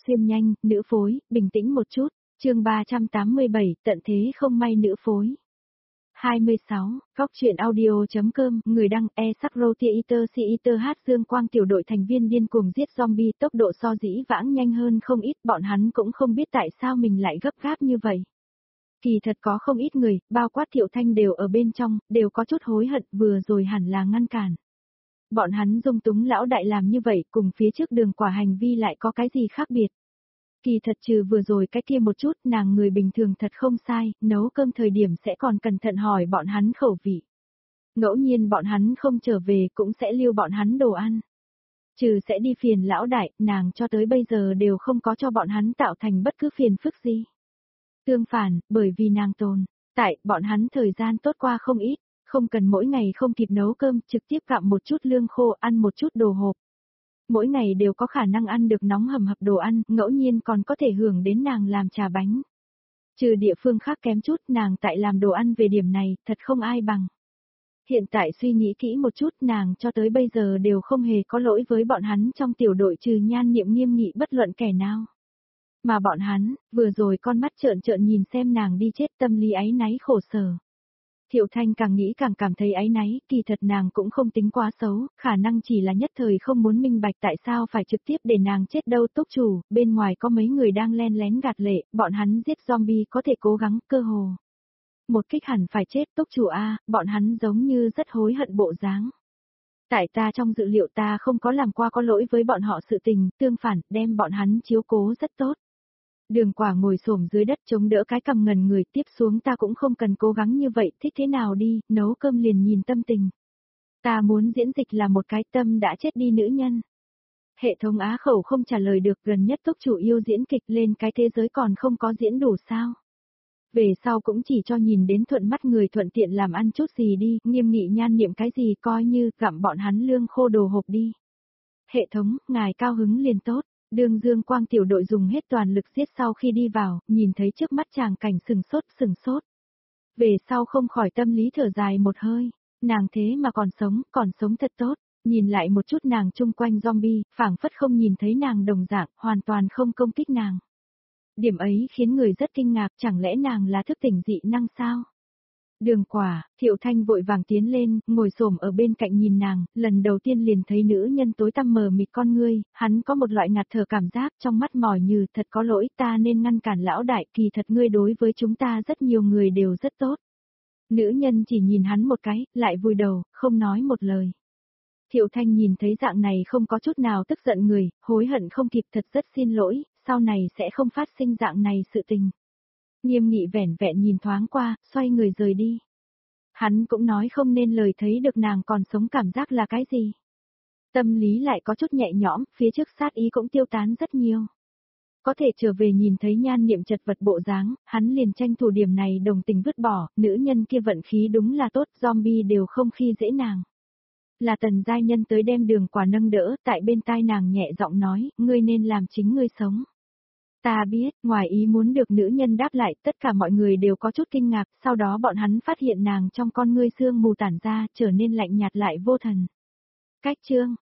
xuyên nhanh, nữ phối, bình tĩnh một chút. Chương 387, tận thế không may nữ phối. 26, Góc truyện audio.com, người đăng e-Sakro Theater Theater hát Dương Quang tiểu đội thành viên điên cuồng giết zombie tốc độ so dĩ vãng nhanh hơn không ít, bọn hắn cũng không biết tại sao mình lại gấp gáp như vậy. Kỳ thật có không ít người, bao quát Thiệu Thanh đều ở bên trong, đều có chút hối hận vừa rồi hẳn là ngăn cản. Bọn hắn dung túng lão đại làm như vậy cùng phía trước Đường Quả hành vi lại có cái gì khác biệt. Kỳ thật trừ vừa rồi cái kia một chút nàng người bình thường thật không sai, nấu cơm thời điểm sẽ còn cẩn thận hỏi bọn hắn khẩu vị. Ngẫu nhiên bọn hắn không trở về cũng sẽ lưu bọn hắn đồ ăn. Trừ sẽ đi phiền lão đại, nàng cho tới bây giờ đều không có cho bọn hắn tạo thành bất cứ phiền phức gì. Tương phản, bởi vì nàng tồn, tại bọn hắn thời gian tốt qua không ít, không cần mỗi ngày không kịp nấu cơm trực tiếp gặm một chút lương khô ăn một chút đồ hộp. Mỗi ngày đều có khả năng ăn được nóng hầm hập đồ ăn, ngẫu nhiên còn có thể hưởng đến nàng làm trà bánh. Trừ địa phương khác kém chút nàng tại làm đồ ăn về điểm này, thật không ai bằng. Hiện tại suy nghĩ kỹ một chút nàng cho tới bây giờ đều không hề có lỗi với bọn hắn trong tiểu đội trừ Nhan Niệm nghiêm nghị bất luận kẻ nào. Mà bọn hắn, vừa rồi con mắt trợn trợn nhìn xem nàng đi chết tâm lý áy náy khổ sở. Thiệu Thanh càng nghĩ càng cảm thấy áy náy, kỳ thật nàng cũng không tính quá xấu, khả năng chỉ là nhất thời không muốn minh bạch tại sao phải trực tiếp để nàng chết đâu. Túc chủ, bên ngoài có mấy người đang len lén gạt lệ, bọn hắn giết zombie có thể cố gắng cơ hồ. Một kích hẳn phải chết. Túc chủ a, bọn hắn giống như rất hối hận bộ dáng. Tại ta trong dự liệu ta không có làm qua có lỗi với bọn họ sự tình, tương phản, đem bọn hắn chiếu cố rất tốt. Đường Quả ngồi xổm dưới đất chống đỡ cái cằm ngần người, tiếp xuống ta cũng không cần cố gắng như vậy, thích thế nào đi, nấu cơm liền nhìn tâm tình. Ta muốn diễn dịch là một cái tâm đã chết đi nữ nhân. Hệ thống á khẩu không trả lời được, gần nhất túc chủ yêu diễn kịch lên cái thế giới còn không có diễn đủ sao. Về sau cũng chỉ cho nhìn đến thuận mắt người thuận tiện làm ăn chút gì đi, nghiêm nghị Nhan Niệm cái gì coi như gặm bọn hắn lương khô đồ hộp đi. Hệ thống, ngài cao hứng liền tốt. Đường Dương Quang tiểu đội dùng hết toàn lực giết sau khi đi vào, nhìn thấy trước mắt chàng cảnh sừng sốt. Về sau không khỏi tâm lý thở dài một hơi, nàng thế mà còn sống thật tốt, nhìn lại một chút nàng chung quanh zombie, phảng phất không nhìn thấy nàng đồng dạng, hoàn toàn không công kích nàng. Điểm ấy khiến người rất kinh ngạc, chẳng lẽ nàng là thức tỉnh dị năng sao? Đường Quả, Thiệu Thanh vội vàng tiến lên, ngồi xổm ở bên cạnh nhìn nàng, lần đầu tiên liền thấy nữ nhân tối tăm mờ mịt con ngươi, hắn có một loại ngạt thở cảm giác trong mắt mỏi như, thật có lỗi, ta nên ngăn cản lão đại, kỳ thật ngươi đối với chúng ta rất nhiều người đều rất tốt. Nữ nhân chỉ nhìn hắn một cái, lại vùi đầu, không nói một lời. Thiệu Thanh nhìn thấy dạng này không có chút nào tức giận người, hối hận không kịp, thật rất xin lỗi, sau này sẽ không phát sinh dạng này sự tình. Nghiêm nghị vẻn vẹn nhìn thoáng qua, xoay người rời đi. Hắn cũng nói không nên lời, thấy được nàng còn sống cảm giác là cái gì. Tâm lý lại có chút nhẹ nhõm, phía trước sát ý cũng tiêu tán rất nhiều. Có thể trở về nhìn thấy Nhan Niệm chật vật bộ dáng, hắn liền tranh thủ điểm này đồng tình vứt bỏ, nữ nhân kia vận khí đúng là tốt, zombie đều không khi dễ nàng. Là Tần giai nhân tới đem Đường Quả nâng đỡ, tại bên tai nàng nhẹ giọng nói, ngươi nên làm chính ngươi sống. Ta biết, ngoài ý muốn được nữ nhân đáp lại, tất cả mọi người đều có chút kinh ngạc, sau đó bọn hắn phát hiện nàng trong con ngươi sương mù tản ra, trở nên lạnh nhạt lại vô thần. Cách chương,